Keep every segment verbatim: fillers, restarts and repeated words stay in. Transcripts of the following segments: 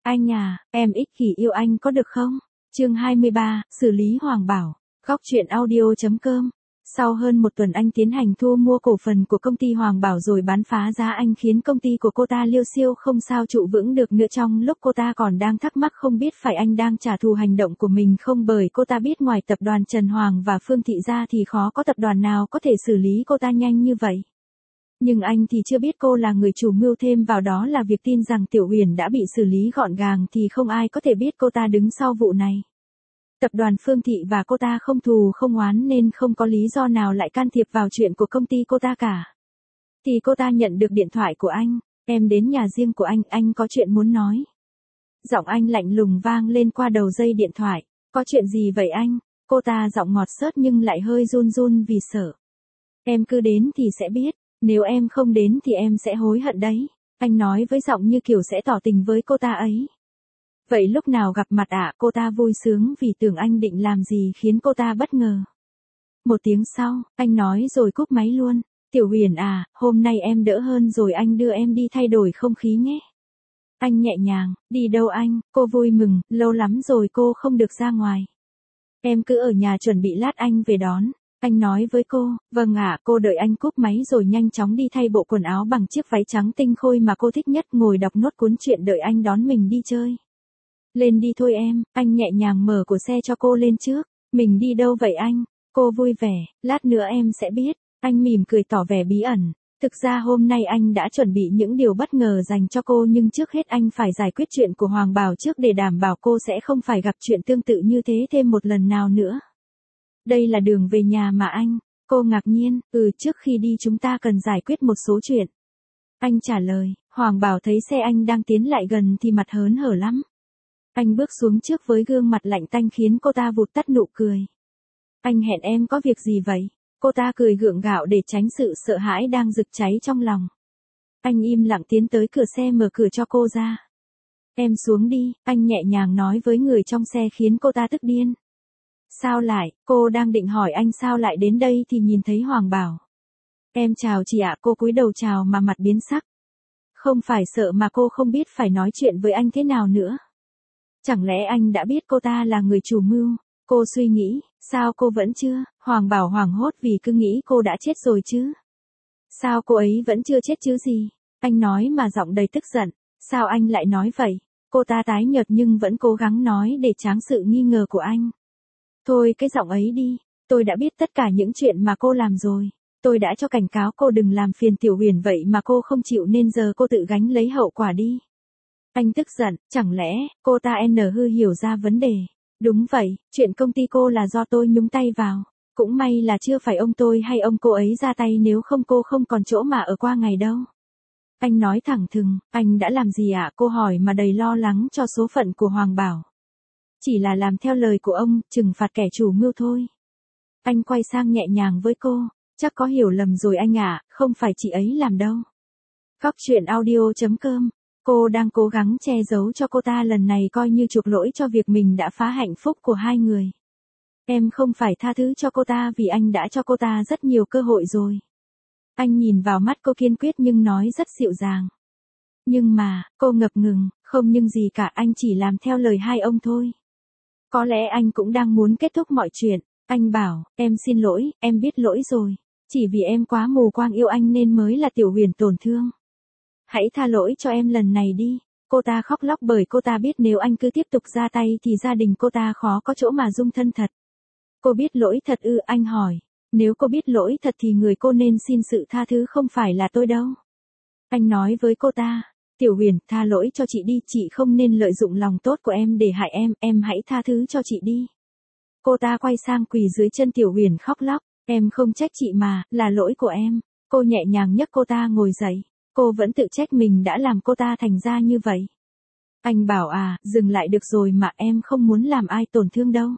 Anh à, em ích kỷ yêu anh có được không? Chương hai mươi ba, xử lý Hoàng Bảo. Góc truyện audio.com. Sau hơn một tuần anh tiến hành thu mua cổ phần của công ty Hoàng Bảo rồi bán phá giá, anh khiến công ty của cô ta liêu xiêu không sao trụ vững được nữa. Trong lúc cô ta còn đang thắc mắc không biết phải anh đang trả thù hành động của mình không, bởi cô ta biết ngoài tập đoàn Trần Hoàng và Phương Thị ra thì khó có tập đoàn nào có thể xử lý cô ta nhanh như vậy. Nhưng anh thì chưa biết cô là người chủ mưu, thêm vào đó là việc tin rằng Tiểu Uyển đã bị xử lý gọn gàng thì không ai có thể biết cô ta đứng sau vụ này. Tập đoàn Phương Thị và cô ta không thù không oán nên không có lý do nào lại can thiệp vào chuyện của công ty cô ta cả. Thì cô ta nhận được điện thoại của anh. Em đến nhà riêng của anh, anh có chuyện muốn nói. Giọng anh lạnh lùng vang lên qua đầu dây điện thoại. Có chuyện gì vậy anh? Cô ta giọng ngọt xớt nhưng lại hơi run run vì sợ. Em cứ đến thì sẽ biết, nếu em không đến thì em sẽ hối hận đấy. Anh nói với giọng như kiểu sẽ tỏ tình với cô ta ấy. Vậy lúc nào gặp mặt ạ? À? Cô ta vui sướng vì tưởng anh định làm gì khiến cô ta bất ngờ. Một tiếng sau, anh nói rồi cúp máy luôn. Tiểu Uyển à, hôm nay em đỡ hơn rồi, anh đưa em đi thay đổi không khí nhé. Anh nhẹ nhàng, đi đâu anh? Cô vui mừng, lâu lắm rồi cô không được ra ngoài. Em cứ ở nhà chuẩn bị lát anh về đón. Anh nói với cô, vâng ạ. Cô đợi anh cúp máy rồi nhanh chóng đi thay bộ quần áo bằng chiếc váy trắng tinh khôi mà cô thích nhất, ngồi đọc nốt cuốn truyện đợi anh đón mình đi chơi. Lên đi thôi em, anh nhẹ nhàng mở cửa xe cho cô lên trước. Mình đi đâu vậy anh? Cô vui vẻ, lát nữa em sẽ biết. Anh mỉm cười tỏ vẻ bí ẩn. Thực ra hôm nay anh đã chuẩn bị những điều bất ngờ dành cho cô, nhưng trước hết anh phải giải quyết chuyện của Hoàng Bảo trước để đảm bảo cô sẽ không phải gặp chuyện tương tự như thế thêm một lần nào nữa. Đây là đường về nhà mà anh. Cô ngạc nhiên, ừ trước khi đi chúng ta cần giải quyết một số chuyện. Anh trả lời. Hoàng Bảo thấy xe anh đang tiến lại gần thì mặt hớn hở lắm. Anh bước xuống trước với gương mặt lạnh tanh khiến cô ta vụt tắt nụ cười. Anh hẹn em có việc gì vậy? Cô ta cười gượng gạo để tránh sự sợ hãi đang rực cháy trong lòng. Anh im lặng tiến tới cửa xe mở cửa cho cô ra. Em xuống đi, anh nhẹ nhàng nói với người trong xe khiến cô ta tức điên. Sao lại? Cô đang định hỏi anh sao lại đến đây thì nhìn thấy Hoàng Bảo. Em chào chị ạ. Cô cúi đầu chào mà mặt biến sắc. Không phải sợ mà cô không biết phải nói chuyện với anh thế nào nữa. Chẳng lẽ anh đã biết cô ta là người chủ mưu? Cô suy nghĩ, sao cô vẫn chưa? Hoàng Bảo hoảng hốt vì cứ nghĩ cô đã chết rồi chứ. Sao cô ấy vẫn chưa chết chứ gì? Anh nói mà giọng đầy tức giận. Sao anh lại nói vậy? Cô ta tái nhợt nhưng vẫn cố gắng nói để tráng sự nghi ngờ của anh. Thôi cái giọng ấy đi, tôi đã biết tất cả những chuyện mà cô làm rồi. Tôi đã cho cảnh cáo cô đừng làm phiền Tiểu Uyển vậy mà cô không chịu nên giờ cô tự gánh lấy hậu quả đi. Anh tức giận, chẳng lẽ cô ta n hư hiểu ra vấn đề. Đúng vậy, chuyện công ty cô là do tôi nhúng tay vào. Cũng may là chưa phải ông tôi hay ông cô ấy ra tay, nếu không cô không còn chỗ mà ở qua ngày đâu. Anh nói thẳng thừng, anh đã làm gì ạ? Cô hỏi mà đầy lo lắng cho số phận của Hoàng Bảo. Chỉ là làm theo lời của ông, trừng phạt kẻ chủ mưu thôi. Anh quay sang nhẹ nhàng với cô, chắc có hiểu lầm rồi anh ạ, không phải chị ấy làm đâu. Góc truyện audio.com. Cô đang cố gắng che giấu cho cô ta lần này coi như chuộc lỗi cho việc mình đã phá hạnh phúc của hai người. Em không phải tha thứ cho cô ta vì anh đã cho cô ta rất nhiều cơ hội rồi. Anh nhìn vào mắt cô kiên quyết nhưng nói rất dịu dàng. Nhưng mà, cô ngập ngừng, không nhưng gì cả, anh chỉ làm theo lời hai ông thôi. Có lẽ anh cũng đang muốn kết thúc mọi chuyện. Anh bảo, em xin lỗi, em biết lỗi rồi. Chỉ vì em quá mù quáng yêu anh nên mới là Tiểu Uyển tổn thương. Hãy tha lỗi cho em lần này đi. Cô ta khóc lóc bởi cô ta biết nếu anh cứ tiếp tục ra tay thì gia đình cô ta khó có chỗ mà dung thân thật. Cô biết lỗi thật ư? Anh hỏi. Nếu cô biết lỗi thật thì người cô nên xin sự tha thứ không phải là tôi đâu. Anh nói với cô ta. Tiểu Uyển, tha lỗi cho chị đi, chị không nên lợi dụng lòng tốt của em để hại em, em hãy tha thứ cho chị đi. Cô ta quay sang quỳ dưới chân Tiểu Uyển khóc lóc. Em không trách chị mà, là lỗi của em. Cô nhẹ nhàng nhấc cô ta ngồi dậy. Cô vẫn tự trách mình đã làm cô ta thành ra như vậy. Anh bảo à, dừng lại được rồi mà, em không muốn làm ai tổn thương đâu.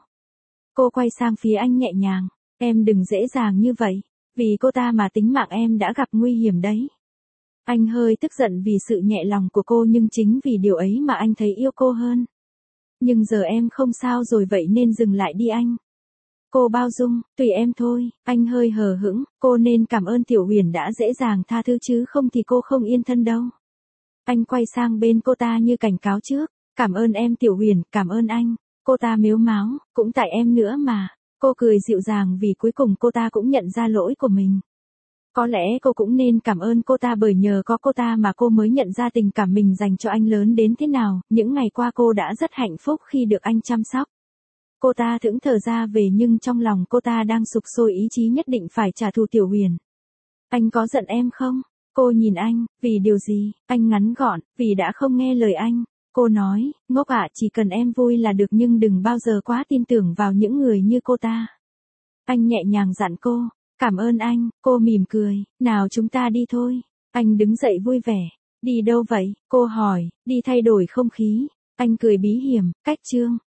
Cô quay sang phía anh nhẹ nhàng. Em đừng dễ dàng như vậy. Vì cô ta mà tính mạng em đã gặp nguy hiểm đấy. Anh hơi tức giận vì sự nhẹ lòng của cô nhưng chính vì điều ấy mà anh thấy yêu cô hơn. Nhưng giờ em không sao rồi vậy nên dừng lại đi anh. Cô bao dung, tùy em thôi. Anh hơi hờ hững, cô nên cảm ơn Tiểu Uyển đã dễ dàng tha thứ chứ không thì cô không yên thân đâu. Anh quay sang bên cô ta như cảnh cáo trước. Cảm ơn em Tiểu Huyền, cảm ơn anh. Cô ta mếu máo, cũng tại em nữa mà. Cô cười dịu dàng vì cuối cùng cô ta cũng nhận ra lỗi của mình. Có lẽ cô cũng nên cảm ơn cô ta bởi nhờ có cô ta mà cô mới nhận ra tình cảm mình dành cho anh lớn đến thế nào, những ngày qua cô đã rất hạnh phúc khi được anh chăm sóc. Cô ta thẫn thờ ra về nhưng trong lòng cô ta đang sục sôi ý chí nhất định phải trả thù Tiểu Huyền. Anh có giận em không? Cô nhìn anh, vì điều gì? Anh ngắn gọn, vì đã không nghe lời anh. Cô nói, ngốc ạ, chỉ cần em vui là được nhưng đừng bao giờ quá tin tưởng vào những người như cô ta. Anh nhẹ nhàng dặn cô, cảm ơn anh, cô mỉm cười, nào chúng ta đi thôi. Anh đứng dậy vui vẻ, đi đâu vậy? Cô hỏi, đi thay đổi không khí. Anh cười bí hiểm, cách Trương.